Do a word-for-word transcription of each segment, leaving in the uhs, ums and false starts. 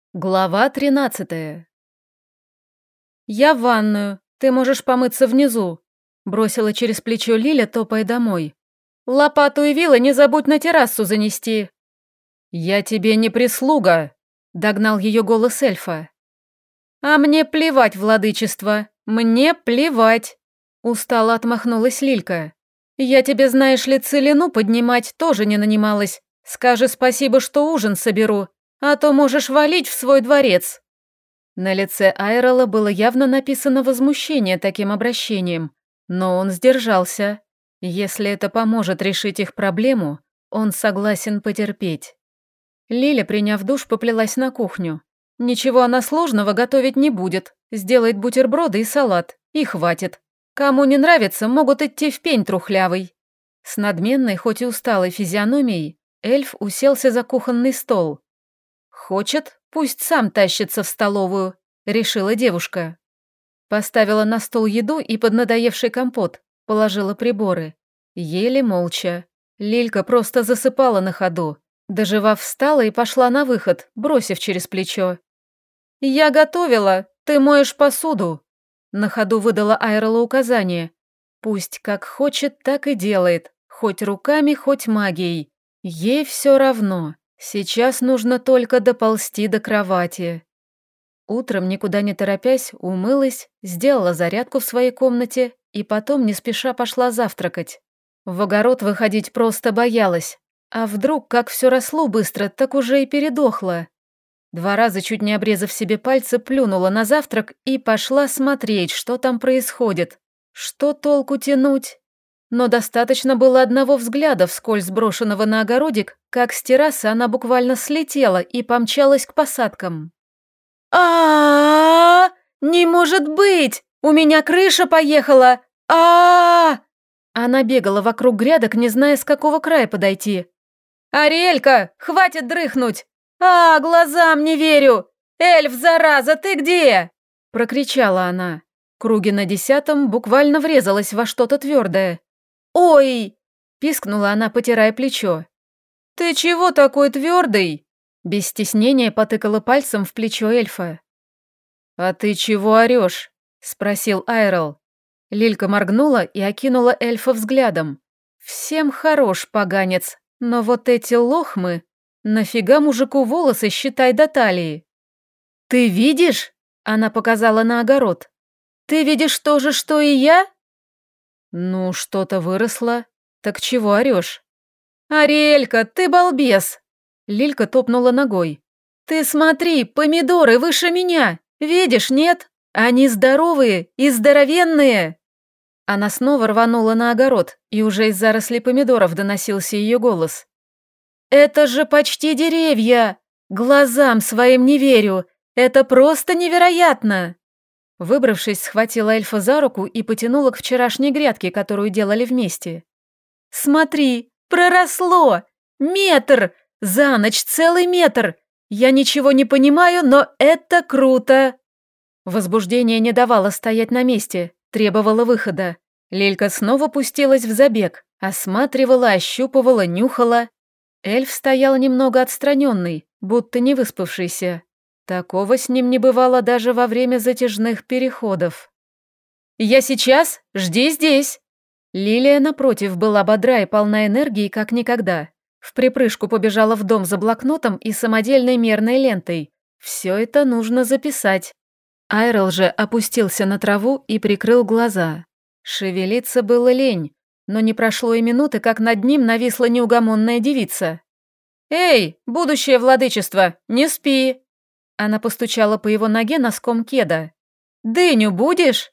Глава тринадцатая. «Я в ванную, ты можешь помыться внизу», — бросила через плечо Лиля, топая домой. «Лопату и вилы не забудь на террасу занести». «Я тебе не прислуга», — догнал ее голос эльфа. «А мне плевать, владычество, мне плевать», — устало отмахнулась Лилька. «Я тебе, знаешь ли, целину поднимать тоже не нанималась. Скажи спасибо, что ужин соберу. А то можешь валить в свой дворец». На лице Айрола было явно написано возмущение таким обращением, но он сдержался. Если это поможет решить их проблему, он согласен потерпеть. Лиля, приняв душ, поплелась на кухню. Ничего она сложного готовить не будет, сделает бутерброды и салат, и хватит. Кому не нравится, могут идти в пень трухлявый. С надменной, хоть и усталой физиономией, эльф уселся за кухонный стол. «Хочет, пусть сам тащится в столовую», — решила девушка. Поставила на стол еду и поднадоевший компот, положила приборы. Ели молча. Лилька просто засыпала на ходу. Доживав, встала и пошла на выход, бросив через плечо. «Я готовила, ты моешь посуду», — на ходу выдала Айрола указание. Пусть как хочет, так и делает, хоть руками, хоть магией. Ей все равно. Сейчас нужно только доползти до кровати. Утром, никуда не торопясь, умылась, сделала зарядку в своей комнате и потом не спеша пошла завтракать. В огород выходить просто боялась. А вдруг, как все росло быстро, так уже и передохло. Два раза, чуть не обрезав себе пальцы, плюнула на завтрак и пошла смотреть, что там происходит. Что толку тянуть? Но достаточно было одного взгляда, вскользь брошенного на огородик, как с террасы она буквально слетела и помчалась к посадкам. а Не может быть! У меня крыша поехала! а Она бегала вокруг грядок, не зная, с какого края подойти. «Ариэлька, хватит дрыхнуть! А, глазам не верю! Эльф, зараза, ты где?» Прокричала она. Круги на десятом буквально врезалась во что-то твердое. «Ой!» – пискнула она, потирая плечо. «Ты чего такой твердый?» Без стеснения потыкала пальцем в плечо эльфа. «А ты чего орешь?» – спросил Айрол. Лилька моргнула и окинула эльфа взглядом. «Всем хорош, поганец, но вот эти лохмы... Нафига мужику волосы, считай, до талии?» «Ты видишь?» – она показала на огород. «Ты видишь то же, что и я?» «Ну, что-то выросло. Так чего орешь?» «Ариэлька, ты балбес!» Лилька топнула ногой. «Ты смотри, помидоры выше меня! Видишь, нет? Они здоровые и здоровенные!» Она снова рванула на огород, и уже из зарослей помидоров доносился ее голос. «Это же почти деревья! Глазам своим не верю! Это просто невероятно!» Выбравшись, схватила эльфа за руку и потянула к вчерашней грядке, которую делали вместе. «Смотри, проросло! Метр! За ночь целый метр! Я ничего не понимаю, но это круто!» Возбуждение не давало стоять на месте, требовало выхода. Лилька снова пустилась в забег, осматривала, ощупывала, нюхала. Эльф стоял немного отстраненный, будто не выспавшийся. Такого с ним не бывало даже во время затяжных переходов. «Я сейчас, жди здесь!» Лилия, напротив, была бодра и полна энергии, как никогда. В припрыжку побежала в дом за блокнотом и самодельной мерной лентой. Все это нужно записать. Айрол же опустился на траву и прикрыл глаза. Шевелиться было лень, но не прошло и минуты, как над ним нависла неугомонная девица. «Эй, будущее владычество, не спи!» Она постучала по его ноге носком кеда. «Дыню будешь?»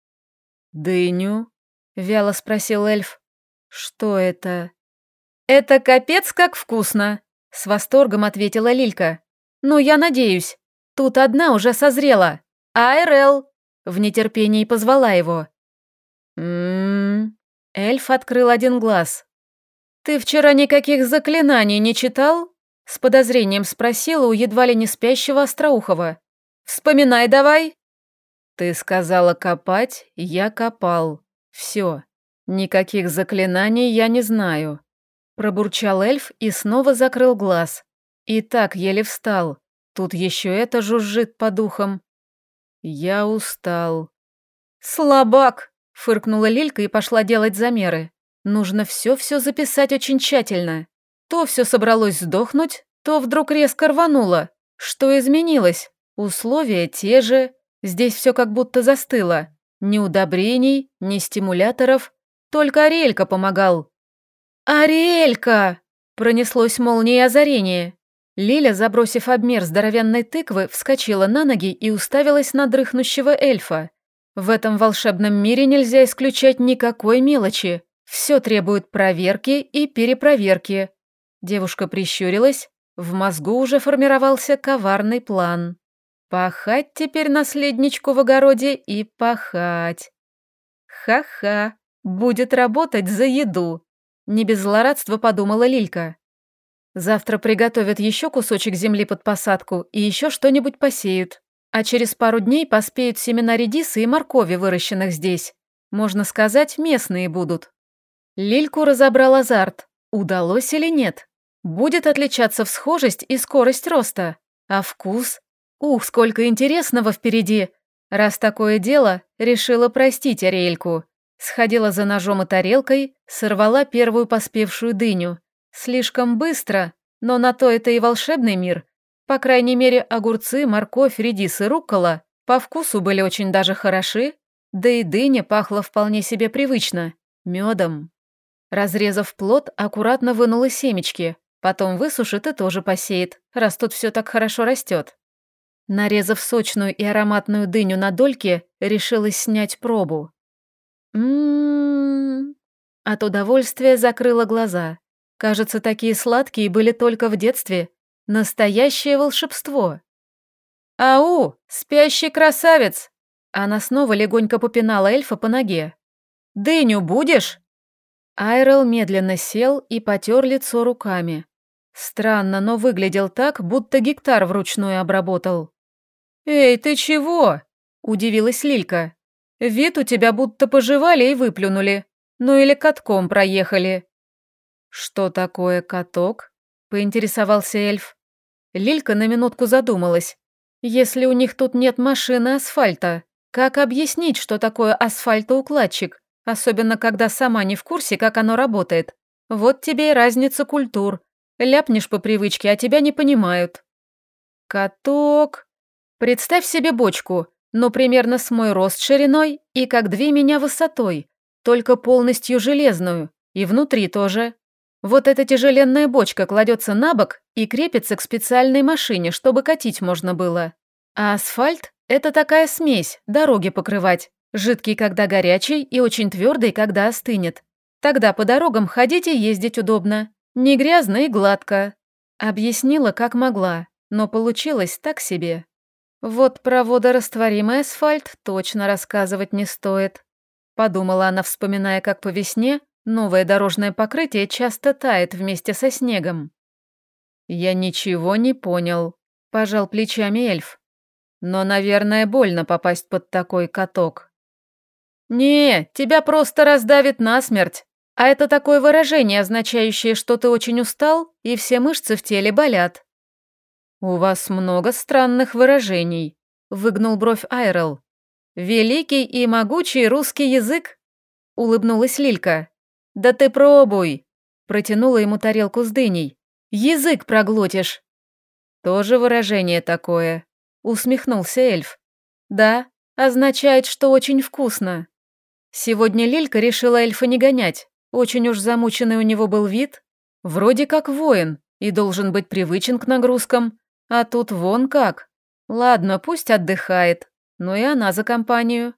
«Дыню?» — вяло спросил эльф. «Что это?» «Это капец как вкусно!» — с восторгом ответила Лилька. «Ну, я надеюсь. Тут одна уже созрела. Айрел!» — в нетерпении позвала его. «М-м-м...» Эльф открыл один глаз. «Ты вчера никаких заклинаний не читал?» — с подозрением спросила у едва ли не спящего Остроухова. «Вспоминай давай!» «Ты сказала копать, я копал. Все. Никаких заклинаний я не знаю». Пробурчал эльф и снова закрыл глаз. И так еле встал. Тут еще это жужжит по духам. Я устал. Слабак, фыркнула Лилька и пошла делать замеры. Нужно все-все записать очень тщательно. То все собралось сдохнуть, то вдруг резко рвануло. Что изменилось? Условия те же. Здесь все как будто застыло. Ни удобрений, ни стимуляторов. Только Ариэлька помогал. «Ариэлька!» — пронеслось молнией озарение. Лиля, забросив обмер здоровенной тыквы, вскочила на ноги и уставилась на дрыхнущего эльфа. В этом волшебном мире нельзя исключать никакой мелочи. Все требует проверки и перепроверки. Девушка прищурилась. В мозгу уже формировался коварный план. Пахать теперь наследничку в огороде и пахать. Ха-ха, будет работать за еду. Не без злорадства подумала Лилька. Завтра приготовят еще кусочек земли под посадку и еще что-нибудь посеют. А через пару дней поспеют семена редиса и моркови, выращенных здесь. Можно сказать, местные будут. Лильку разобрал азарт. Удалось или нет? Будет отличаться всхожесть и скорость роста. А вкус? Ух, сколько интересного впереди. Раз такое дело, решила простить Ариэльку. Сходила за ножом и тарелкой, сорвала первую поспевшую дыню. Слишком быстро, но на то это и волшебный мир. По крайней мере, огурцы, морковь, редис и руккола по вкусу были очень даже хороши, да и дыня пахла вполне себе привычно, медом. Разрезав плод, аккуратно вынула семечки, потом высушит и тоже посеет, раз тут все так хорошо растет. Нарезав сочную и ароматную дыню на дольки, решилась снять пробу. Ммм. От удовольствия закрыла глаза. Кажется, такие сладкие были только в детстве. Настоящее волшебство. «Ау, спящий красавец!» Она снова легонько попинала эльфа по ноге. «Дыню будешь?» Айрел медленно сел и потер лицо руками. Странно, но выглядел так, будто гектар вручную обработал. «Эй, ты чего?» – удивилась Лилька. «Вид у тебя будто пожевали и выплюнули. Ну или катком проехали». «Что такое каток?» – поинтересовался эльф. Лилька на минутку задумалась. Если у них тут нет машины асфальта, как объяснить, что такое асфальтоукладчик, особенно когда сама не в курсе, как оно работает? Вот тебе и разница культур. Ляпнешь по привычке, а тебя не понимают. Каток. Представь себе бочку, но примерно с мой рост шириной и как две меня высотой, только полностью железную, и внутри тоже. Вот эта тяжеленная бочка кладется на бок и крепится к специальной машине, чтобы катить можно было. А асфальт – это такая смесь, дороги покрывать, жидкий, когда горячий, и очень твердый, когда остынет. Тогда по дорогам ходить и ездить удобно, не грязно и гладко. Объяснила, как могла, но получилось так себе. Вот про водорастворимый асфальт точно рассказывать не стоит. Подумала она, вспоминая, как по весне новое дорожное покрытие часто тает вместе со снегом. «Я ничего не понял», – пожал плечами эльф. «Но, наверное, больно попасть под такой каток». «Не, тебя просто раздавит насмерть. А это такое выражение, означающее, что ты очень устал, и все мышцы в теле болят». «У вас много странных выражений», – выгнул бровь Айрел. «Великий и могучий русский язык», – улыбнулась Лилька. «Да ты пробуй!» – протянула ему тарелку с дыней. «Язык проглотишь!» «Тоже выражение такое», – усмехнулся эльф. «Да, означает, что очень вкусно». Сегодня Лилька решила эльфа не гонять, очень уж замученный у него был вид. Вроде как воин и должен быть привычен к нагрузкам, а тут вон как. Ладно, пусть отдыхает, но и она за компанию.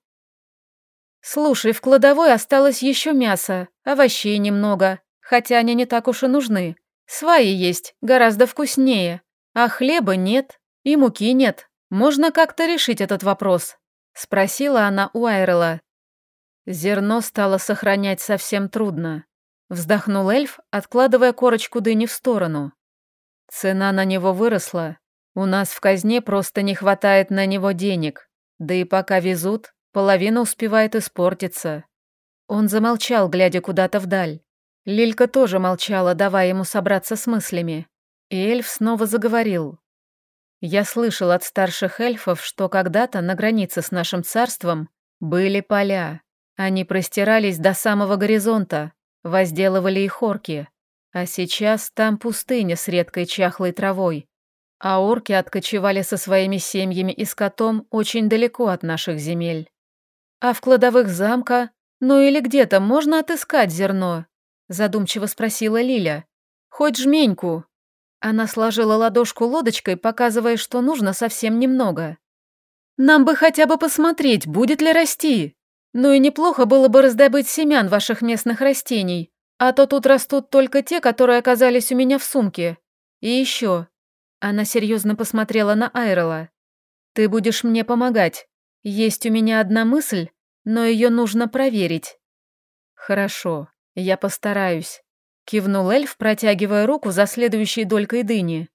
«Слушай, в кладовой осталось еще мясо, овощей немного, хотя они не так уж и нужны. Сваи есть, гораздо вкуснее, а хлеба нет и муки нет. Можно как-то решить этот вопрос?» – спросила она у Айрела. Зерно стало сохранять совсем трудно. Вздохнул эльф, откладывая корочку дыни в сторону. Цена на него выросла. У нас в казне просто не хватает на него денег. Да и пока везут, половина успевает испортиться. Он замолчал, глядя куда-то вдаль. Лилька тоже молчала, давая ему собраться с мыслями. И эльф снова заговорил. Я слышал от старших эльфов, что когда-то на границе с нашим царством были поля. Они простирались до самого горизонта, возделывали их орки. А сейчас там пустыня с редкой чахлой травой. А орки откочевали со своими семьями и скотом очень далеко от наших земель. А в кладовых замка, ну или где-то можно отыскать зерно? Задумчиво спросила Лиля. Хоть жменьку. Она сложила ладошку лодочкой, показывая, что нужно совсем немного. Нам бы хотя бы посмотреть, будет ли расти. Ну и неплохо было бы раздобыть семян ваших местных растений, а то тут растут только те, которые оказались у меня в сумке. И еще. Она серьезно посмотрела на Айрела. Ты будешь мне помогать. Есть у меня одна мысль, но ее нужно проверить. Хорошо, я постараюсь. Кивнул эльф, протягивая руку за следующей долькой дыни.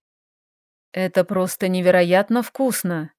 Это просто невероятно вкусно.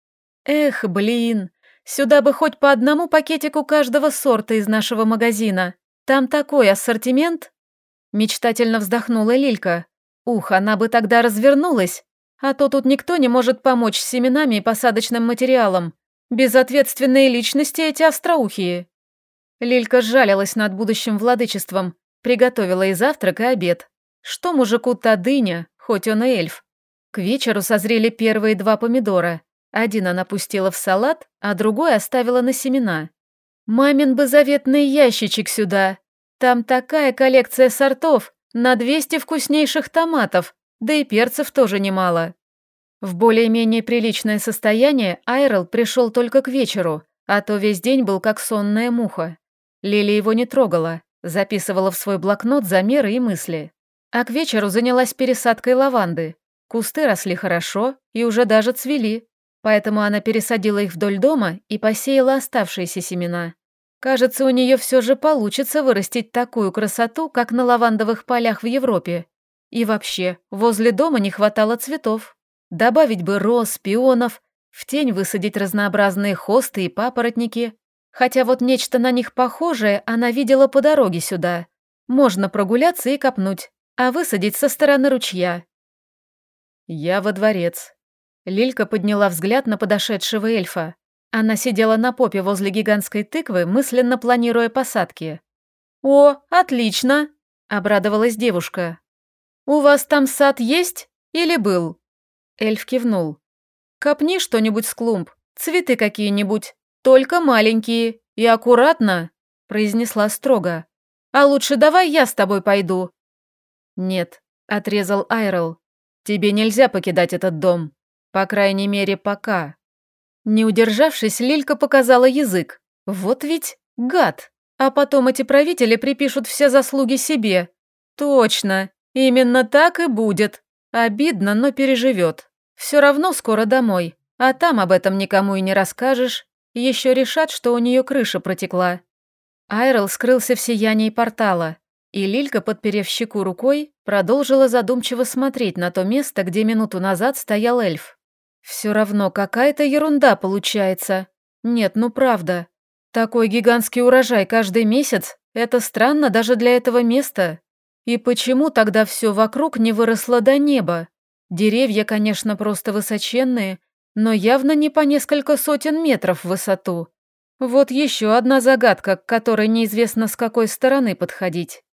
Эх, блин, сюда бы хоть по одному пакетику каждого сорта из нашего магазина. Там такой ассортимент. Мечтательно вздохнула Лилька. Ух, она бы тогда развернулась, а то тут никто не может помочь с семенами и посадочным материалом. Безответственные личности эти остроухие. Лилька сжалилась над будущим владычеством, приготовила и завтрак, и обед. Что мужику-то дыня, хоть он и эльф. К вечеру созрели первые два помидора. Один она пустила в салат, а другой оставила на семена. Мамин бы заветный ящичек сюда. Там такая коллекция сортов, на двести вкуснейших томатов, да и перцев тоже немало. В более-менее приличное состояние Айрел пришел только к вечеру, а то весь день был как сонная муха. Лили его не трогала, записывала в свой блокнот замеры и мысли. А к вечеру занялась пересадкой лаванды. Кусты росли хорошо и уже даже цвели, поэтому она пересадила их вдоль дома и посеяла оставшиеся семена. Кажется, у нее все же получится вырастить такую красоту, как на лавандовых полях в Европе. И вообще, возле дома не хватало цветов. Добавить бы роз, пионов, в тень высадить разнообразные хосты и папоротники. Хотя вот нечто на них похожее она видела по дороге сюда. Можно прогуляться и копнуть, а высадить со стороны ручья. Я во дворец. Лилька подняла взгляд на подошедшего эльфа. Она сидела на попе возле гигантской тыквы, мысленно планируя посадки. «О, отлично!» – обрадовалась девушка. «У вас там сад есть или был?» Эльф кивнул. «Копни что-нибудь с клумб, цветы какие-нибудь, только маленькие и аккуратно», – произнесла строго. «А лучше давай я с тобой пойду». «Нет», – отрезал Айрел. «Тебе нельзя покидать этот дом, по крайней мере, пока». Не удержавшись, Лилька показала язык. Вот ведь гад. А потом эти правители припишут все заслуги себе. Точно, именно так и будет. Обидно, но переживет. Все равно скоро домой, а там об этом никому и не расскажешь. Еще решат, что у нее крыша протекла. Айрел скрылся в сиянии портала, и Лилька, подперев щеку рукой, продолжила задумчиво смотреть на то место, где минуту назад стоял эльф. Все равно какая-то ерунда получается. Нет, ну правда. Такой гигантский урожай каждый месяц – это странно даже для этого места. И почему тогда все вокруг не выросло до неба? Деревья, конечно, просто высоченные, но явно не по несколько сотен метров в высоту. Вот еще одна загадка, к которой неизвестно с какой стороны подходить.